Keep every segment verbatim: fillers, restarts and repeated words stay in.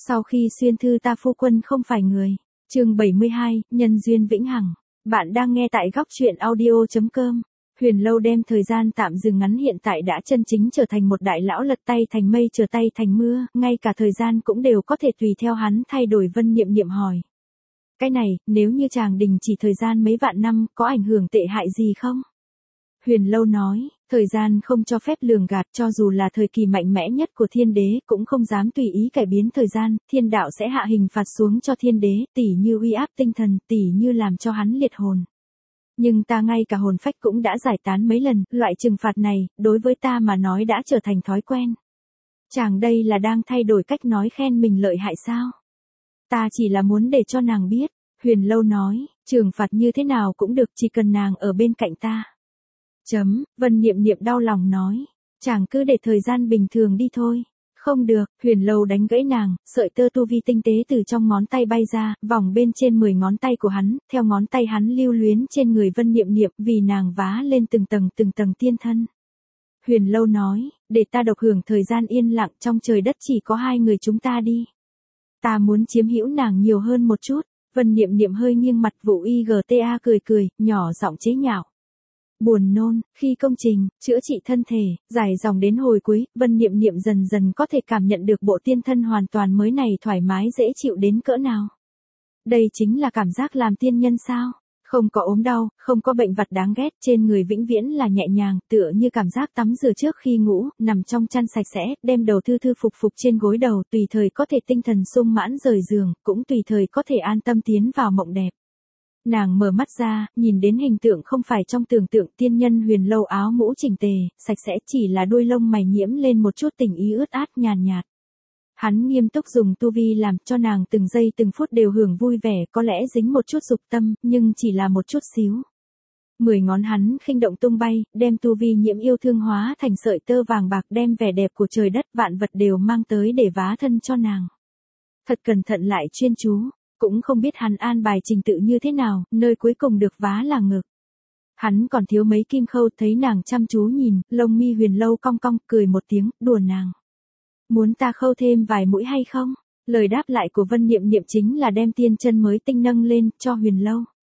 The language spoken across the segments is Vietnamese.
Sau khi xuyên thư ta phu quân không phải người. Chương bảy mươi hai, nhân duyên vĩnh hằng. Bạn đang nghe tại góc truyện audio chấm com. Huyền Lâu đem thời gian tạm dừng ngắn hiện tại đã chân chính trở thành một đại lão lật tay thành mây trở tay thành mưa, ngay cả thời gian cũng đều có thể tùy theo hắn thay đổi. Vân Niệm Niệm hỏi. Cái này, nếu như chàng đình chỉ thời gian mấy vạn năm, có ảnh hưởng tệ hại gì không? Huyền Lâu nói, thời gian không cho phép lường gạt, cho dù là thời kỳ mạnh mẽ nhất của thiên đế cũng không dám tùy ý cải biến thời gian, thiên đạo sẽ hạ hình phạt xuống cho thiên đế, tỉ như uy áp tinh thần, tỉ như làm cho hắn liệt hồn. Nhưng ta ngay cả hồn phách cũng đã giải tán mấy lần, loại trừng phạt này, đối với ta mà nói đã trở thành thói quen. Chàng đây là đang thay đổi cách nói khen mình lợi hại sao? Ta chỉ là muốn để cho nàng biết, Huyền Lâu nói, trừng phạt như thế nào cũng được, chỉ cần nàng ở bên cạnh ta. Chấm, Vân Niệm Niệm đau lòng nói, chàng cứ để thời gian bình thường đi thôi. Không được, Huyền Lâu đánh gãy nàng, sợi tơ tu vi tinh tế từ trong ngón tay bay ra, vòng bên trên mười ngón tay của hắn, theo ngón tay hắn lưu luyến trên người Vân Niệm Niệm vì nàng vá lên từng tầng từng tầng tiên thân. Huyền Lâu nói, để ta độc hưởng thời gian yên lặng, trong trời đất chỉ có hai người chúng ta đi. Ta muốn chiếm hữu nàng nhiều hơn một chút. Vân Niệm Niệm hơi nghiêng mặt, Vũ Y G T A cười cười, nhỏ giọng chế nhạo. Buồn nôn, khi công trình, chữa trị thân thể, dài dòng đến hồi cuối, Vân Niệm Niệm dần dần có thể cảm nhận được bộ tiên thân hoàn toàn mới này thoải mái dễ chịu đến cỡ nào. Đây chính là cảm giác làm tiên nhân sao? Không có ốm đau, không có bệnh vặt đáng ghét, trên người vĩnh viễn là nhẹ nhàng, tựa như cảm giác tắm rửa trước khi ngủ, nằm trong chăn sạch sẽ, đem đầu thư thư phục phục trên gối đầu, tùy thời có thể tinh thần sung mãn rời giường, cũng tùy thời có thể an tâm tiến vào mộng đẹp. Nàng mở mắt ra, nhìn đến hình tượng không phải trong tưởng tượng tiên nhân Huyền Lâu áo mũ chỉnh tề, sạch sẽ, chỉ là đuôi lông mày nhiễm lên một chút tình ý ướt át nhàn nhạt. Hắn nghiêm túc dùng tu vi làm cho nàng từng giây từng phút đều hưởng vui vẻ, có lẽ dính một chút dục tâm, nhưng chỉ là một chút xíu. Mười ngón hắn khinh động tung bay, đem tu vi nhiễm yêu thương hóa thành sợi tơ vàng bạc, đem vẻ đẹp của trời đất vạn vật đều mang tới để vá thân cho nàng. Thật cẩn thận lại chuyên chú. Cũng không biết hắn an bài trình tự như thế nào, nơi cuối cùng được vá là ngực. Hắn còn thiếu mấy kim khâu, thấy nàng chăm chú nhìn, lông mi Huyền Lâu cong cong, cười một tiếng, đùa nàng. Muốn ta khâu thêm vài mũi hay không? Lời đáp lại của Vân Niệm Niệm chính là đem tiên chân mới tinh nâng lên, cho Huyền Lâu.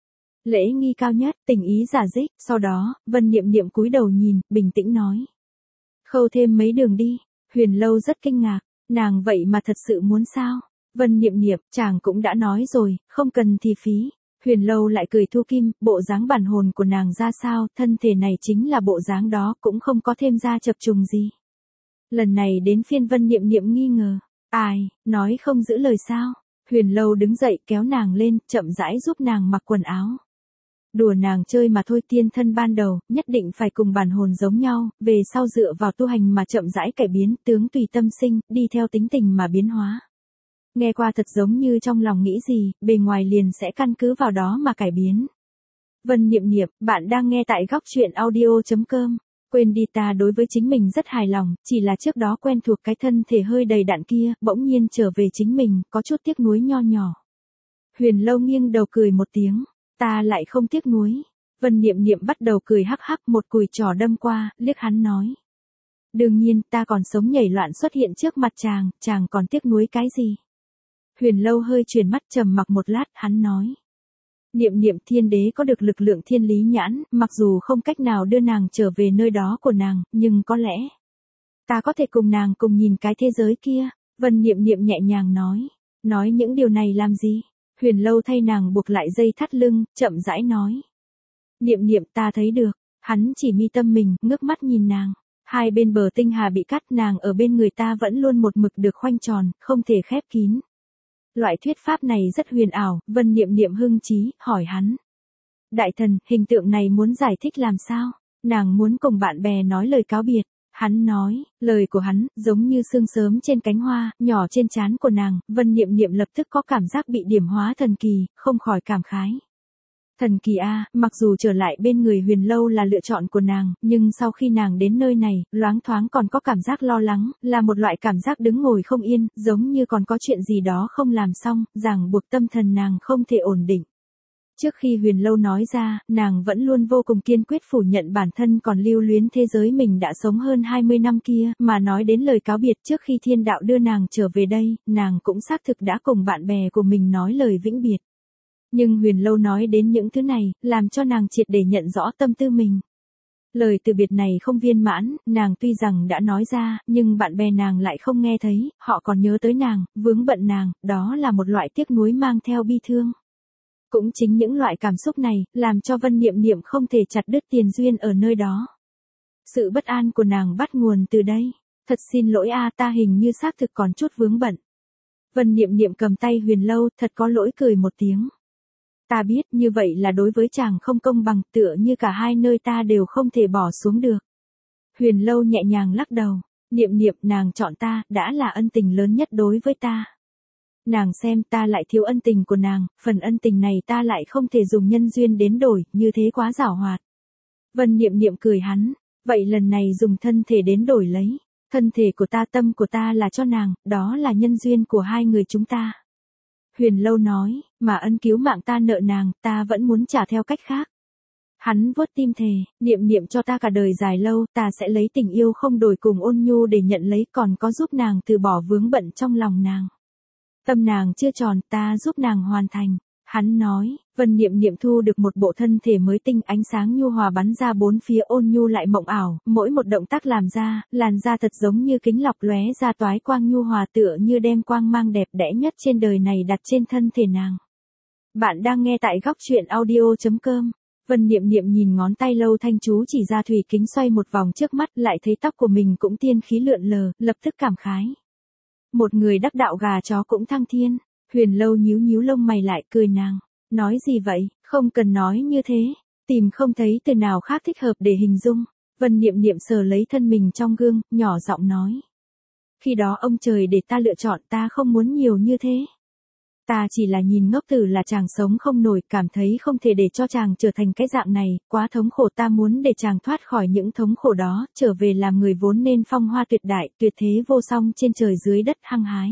Lễ nghi cao nhất, tình ý giả dích, sau đó, Vân Niệm Niệm cúi đầu nhìn, bình tĩnh nói. Khâu thêm mấy đường đi, Huyền Lâu rất kinh ngạc, nàng vậy mà thật sự muốn sao? Vân Niệm Niệm, chàng cũng đã nói rồi, không cần thì phí. Huyền Lâu lại cười thu kim, bộ dáng bản hồn của nàng ra sao, thân thể này chính là bộ dáng đó, cũng không có thêm ra chập trùng gì. Lần này đến phiên Vân Niệm Niệm nghi ngờ, ai, nói không giữ lời sao? Huyền Lâu đứng dậy kéo nàng lên, chậm rãi giúp nàng mặc quần áo. Đùa nàng chơi mà thôi, tiên thân ban đầu, nhất định phải cùng bản hồn giống nhau, về sau dựa vào tu hành mà chậm rãi cải biến, tướng tùy tâm sinh, đi theo tính tình mà biến hóa. Nghe qua thật giống như trong lòng nghĩ gì, bề ngoài liền sẽ căn cứ vào đó mà cải biến. Vân Niệm Niệm, bạn đang nghe tại góc truyện audio chấm com. Quên đi, ta đối với chính mình rất hài lòng, chỉ là trước đó quen thuộc cái thân thể hơi đầy đặn kia, bỗng nhiên trở về chính mình, có chút tiếc nuối nho nhỏ. Huyền Lâu nghiêng đầu cười một tiếng, ta lại không tiếc nuối. Vân Niệm Niệm bắt đầu cười hắc hắc, một cùi trỏ đâm qua, liếc hắn nói. Đương nhiên, ta còn sống nhảy loạn xuất hiện trước mặt chàng, chàng còn tiếc nuối cái gì? Huyền Lâu hơi chuyển mắt trầm mặc một lát, hắn nói. Niệm Niệm, thiên đế có được lực lượng thiên lý nhãn, mặc dù không cách nào đưa nàng trở về nơi đó của nàng, nhưng có lẽ ta có thể cùng nàng cùng nhìn cái thế giới kia. Vân Niệm Niệm nhẹ nhàng nói. Nói những điều này làm gì? Huyền Lâu thay nàng buộc lại dây thắt lưng, chậm rãi nói. Niệm Niệm, ta thấy được. Hắn chỉ mi tâm mình, ngước mắt nhìn nàng. Hai bên bờ tinh hà bị cắt, nàng ở bên người ta vẫn luôn một mực được khoanh tròn, không thể khép kín. Loại thuyết pháp này rất huyền ảo, Vân Niệm Niệm hưng trí, hỏi hắn. Đại thần, hình tượng này muốn giải thích làm sao? Nàng muốn cùng bạn bè nói lời cáo biệt. Hắn nói, lời của hắn, giống như sương sớm trên cánh hoa, nhỏ trên trán của nàng, Vân Niệm Niệm lập tức có cảm giác bị điểm hóa thần kỳ, không khỏi cảm khái. Thần kỳ a, mặc dù trở lại bên người Huyền Lâu là lựa chọn của nàng, nhưng sau khi nàng đến nơi này, loáng thoáng còn có cảm giác lo lắng, là một loại cảm giác đứng ngồi không yên, giống như còn có chuyện gì đó không làm xong, ràng buộc tâm thần nàng không thể ổn định. Trước khi Huyền Lâu nói ra, nàng vẫn luôn vô cùng kiên quyết phủ nhận bản thân còn lưu luyến thế giới mình đã sống hơn hai mươi năm kia, mà nói đến lời cáo biệt trước khi thiên đạo đưa nàng trở về đây, nàng cũng xác thực đã cùng bạn bè của mình nói lời vĩnh biệt. Nhưng Huyền Lâu nói đến những thứ này, làm cho nàng triệt để nhận rõ tâm tư mình. Lời từ biệt này không viên mãn, nàng tuy rằng đã nói ra, nhưng bạn bè nàng lại không nghe thấy, họ còn nhớ tới nàng, vướng bận nàng, đó là một loại tiếc nuối mang theo bi thương. Cũng chính những loại cảm xúc này, làm cho Vân Niệm Niệm không thể chặt đứt tiền duyên ở nơi đó. Sự bất an của nàng bắt nguồn từ đây. Thật xin lỗi a, ta hình như xác thực còn chút vướng bận. Vân Niệm Niệm cầm tay Huyền Lâu, thật có lỗi cười một tiếng. Ta biết như vậy là đối với chàng không công bằng, tựa như cả hai nơi ta đều không thể bỏ xuống được. Huyền Lâu nhẹ nhàng lắc đầu. Niệm Niệm, nàng chọn ta, đã là ân tình lớn nhất đối với ta. Nàng xem ta lại thiếu ân tình của nàng, phần ân tình này ta lại không thể dùng nhân duyên đến đổi, như thế quá giảo hoạt. Vân Niệm Niệm cười hắn, vậy lần này dùng thân thể đến đổi lấy. Thân thể của ta, tâm của ta là cho nàng, đó là nhân duyên của hai người chúng ta. Huyền Lâu nói, mà ân cứu mạng ta nợ nàng, ta vẫn muốn trả theo cách khác. Hắn vuốt tim thề, Niệm Niệm cho ta cả đời dài lâu, ta sẽ lấy tình yêu không đổi cùng ôn nhu để nhận lấy, còn có giúp nàng từ bỏ vướng bận trong lòng nàng. Tâm nàng chưa tròn, ta giúp nàng hoàn thành. Hắn nói, Vân Niệm Niệm thu được một bộ thân thể mới tinh, ánh sáng nhu hòa bắn ra bốn phía, ôn nhu lại mộng ảo, mỗi một động tác làm ra, làn da thật giống như kính lọc lóe ra toái quang nhu hòa, tựa như đem quang mang đẹp đẽ nhất trên đời này đặt trên thân thể nàng. Bạn đang nghe tại góc truyện audio chấm com. Vân Niệm Niệm nhìn ngón tay Lâu Thanh chú chỉ ra thủy kính xoay một vòng trước mắt, lại thấy tóc của mình cũng tiên khí lượn lờ, lập tức cảm khái. Một người đắc đạo gà chó cũng thăng thiên. Huyền Lâu nhíu nhíu lông mày lại, cười nàng. Nói gì vậy, không cần nói như thế. Tìm không thấy từ nào khác thích hợp để hình dung. Vân Niệm Niệm sờ lấy thân mình trong gương, nhỏ giọng nói. Khi đó ông trời để ta lựa chọn, ta không muốn nhiều như thế. Ta chỉ là nhìn ngốc tử là chàng sống không nổi, cảm thấy không thể để cho chàng trở thành cái dạng này, quá thống khổ, ta muốn để chàng thoát khỏi những thống khổ đó, trở về làm người vốn nên phong hoa tuyệt đại, tuyệt thế vô song trên trời dưới đất hăng hái.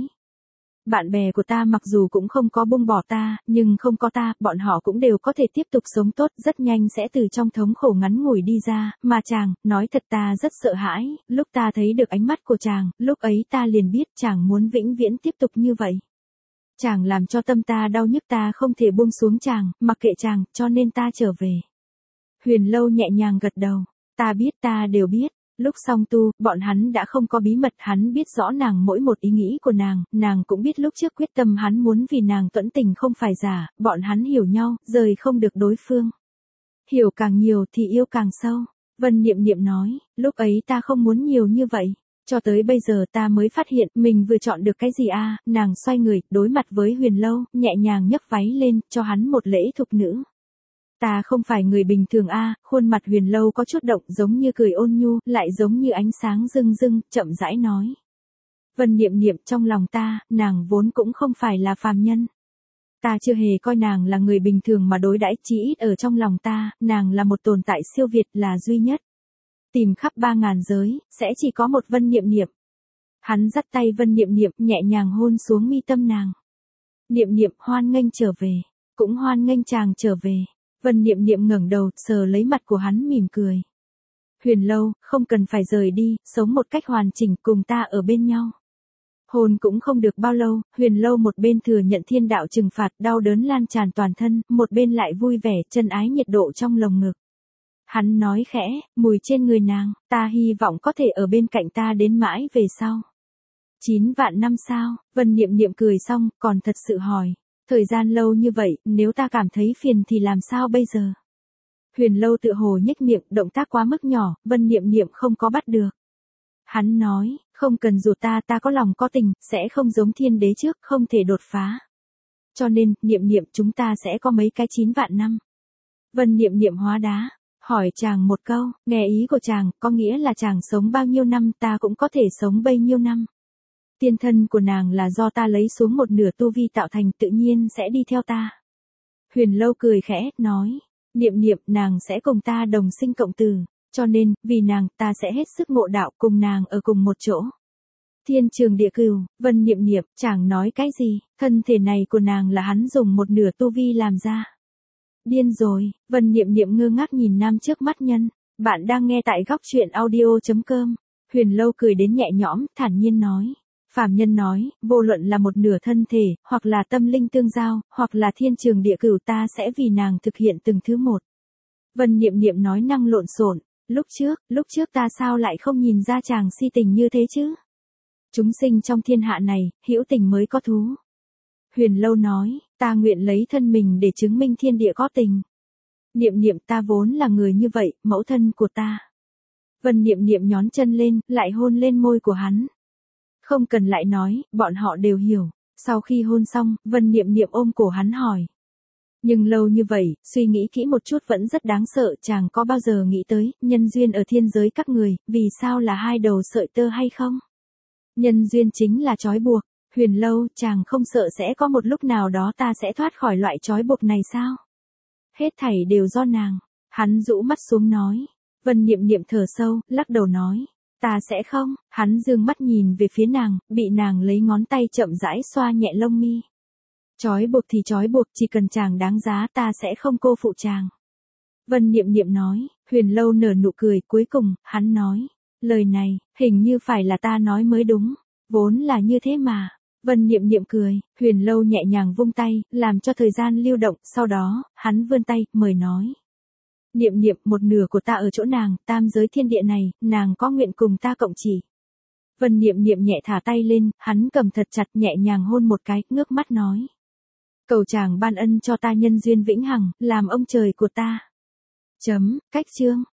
Bạn bè của ta mặc dù cũng không có buông bỏ ta, nhưng không có ta, bọn họ cũng đều có thể tiếp tục sống tốt, rất nhanh sẽ từ trong thống khổ ngắn ngủi đi ra, mà chàng, nói thật ta rất sợ hãi, lúc ta thấy được ánh mắt của chàng, lúc ấy ta liền biết chàng muốn vĩnh viễn tiếp tục như vậy. Chàng làm cho tâm ta đau nhức, ta không thể buông xuống chàng, mặc kệ chàng, cho nên ta trở về. Huyền Lâu nhẹ nhàng gật đầu, ta biết, ta đều biết. Lúc song tu, bọn hắn đã không có bí mật, hắn biết rõ nàng mỗi một ý nghĩ của nàng, nàng cũng biết lúc trước quyết tâm hắn muốn vì nàng tuẫn tình không phải giả, bọn hắn hiểu nhau, rời không được đối phương. Hiểu càng nhiều thì yêu càng sâu. Vân Niệm Niệm nói, lúc ấy ta không muốn nhiều như vậy. Cho tới bây giờ ta mới phát hiện mình vừa chọn được cái gì a à, nàng xoay người, đối mặt với Huyền Lâu, nhẹ nhàng nhấc váy lên, cho hắn một lễ thục nữ. Ta không phải người bình thường a à, khuôn mặt Huyền Lâu có chút động, giống như cười ôn nhu, lại giống như ánh sáng rưng rưng, chậm rãi nói. Vân Niệm Niệm, trong lòng ta, nàng vốn cũng không phải là phàm nhân. Ta chưa hề coi nàng là người bình thường mà đối đãi, chỉ ít ở trong lòng ta, nàng là một tồn tại siêu việt, là duy nhất. Tìm khắp ba ngàn giới, sẽ chỉ có một Vân Niệm Niệm. Hắn dắt tay Vân Niệm Niệm, nhẹ nhàng hôn xuống mi tâm nàng. Niệm Niệm, hoan nghênh trở về, cũng hoan nghênh chàng trở về. Vân Niệm Niệm ngẩng đầu, sờ lấy mặt của hắn mỉm cười. Huyền Lâu, không cần phải rời đi, sống một cách hoàn chỉnh cùng ta ở bên nhau. Hôn cũng không được bao lâu, Huyền Lâu một bên thừa nhận thiên đạo trừng phạt, đau đớn lan tràn toàn thân, một bên lại vui vẻ, chân ái nhiệt độ trong lồng ngực. Hắn nói khẽ, mùi trên người nàng, ta hy vọng có thể ở bên cạnh ta đến mãi về sau. Chín vạn năm sao? Vân Niệm Niệm cười xong, còn thật sự hỏi. Thời gian lâu như vậy, nếu ta cảm thấy phiền thì làm sao bây giờ? Huyền Lâu tựa hồ nhếch miệng, động tác quá mức nhỏ, Vân Niệm Niệm không có bắt được. Hắn nói, không cần dù ta, ta có lòng có tình, sẽ không giống thiên đế trước, không thể đột phá. Cho nên, Niệm Niệm, chúng ta sẽ có mấy cái chín vạn năm. Vân Niệm Niệm hóa đá, hỏi chàng một câu, nghe ý của chàng, có nghĩa là chàng sống bao nhiêu năm ta cũng có thể sống bấy nhiêu năm. Tiên thân của nàng là do ta lấy xuống một nửa tu vi tạo thành, tự nhiên sẽ đi theo ta. Huyền Lâu cười khẽ, nói, Niệm Niệm, nàng sẽ cùng ta đồng sinh cộng tử, cho nên, vì nàng, ta sẽ hết sức ngộ đạo cùng nàng ở cùng một chỗ. Thiên trường địa cửu, Vân Niệm Niệm, chàng nói cái gì, thân thể này của nàng là hắn dùng một nửa tu vi làm ra. Điên rồi, Vân Niệm Niệm ngơ ngác nhìn nam trước mắt nhân. Bạn đang nghe tại góc chuyện audio.com. Huyền Lâu cười đến nhẹ nhõm, thản nhiên nói. Phàm nhân nói, vô luận là một nửa thân thể, hoặc là tâm linh tương giao, hoặc là thiên trường địa cửu, ta sẽ vì nàng thực hiện từng thứ một. Vân Niệm Niệm nói năng lộn xộn. Lúc trước, lúc trước ta sao lại không nhìn ra chàng si tình như thế chứ? Chúng sinh trong thiên hạ này, hữu tình mới có thú. Huyền Lâu nói, ta nguyện lấy thân mình để chứng minh thiên địa có tình. Niệm Niệm, ta vốn là người như vậy, mẫu thân của ta. Vân Niệm Niệm nhón chân lên, lại hôn lên môi của hắn. Không cần lại nói, bọn họ đều hiểu. Sau khi hôn xong, Vân Niệm Niệm ôm cổ hắn hỏi. Nhưng lâu như vậy, suy nghĩ kỹ một chút vẫn rất đáng sợ, chàng có bao giờ nghĩ tới, nhân duyên ở thiên giới các người, vì sao là hai đầu sợi tơ hay không? Nhân duyên chính là trói buộc. Huyền Lâu, chàng không sợ sẽ có một lúc nào đó ta sẽ thoát khỏi loại trói buộc này sao? Hết thảy đều do nàng. Hắn rũ mắt xuống nói. Vân Niệm Niệm thở sâu, lắc đầu nói. Ta sẽ không. Hắn dương mắt nhìn về phía nàng, bị nàng lấy ngón tay chậm rãi xoa nhẹ lông mi. Trói buộc thì trói buộc, chỉ cần chàng đáng giá ta sẽ không cô phụ chàng. Vân Niệm Niệm nói. Huyền Lâu nở nụ cười, cuối cùng, hắn nói. Lời này, hình như phải là ta nói mới đúng. Vốn là như thế mà. Vân Niệm Niệm cười, Huyền Lâu nhẹ nhàng vung tay, làm cho thời gian lưu động, sau đó, hắn vươn tay, mời nói. Niệm Niệm, một nửa của ta ở chỗ nàng, tam giới thiên địa này, nàng có nguyện cùng ta cộng chỉ. Vân Niệm Niệm nhẹ thả tay lên, hắn cầm thật chặt, nhẹ nhàng hôn một cái, ngước mắt nói. Cầu chàng ban ân cho ta nhân duyên vĩnh hằng, làm ông trời của ta. Chấm, cách chương.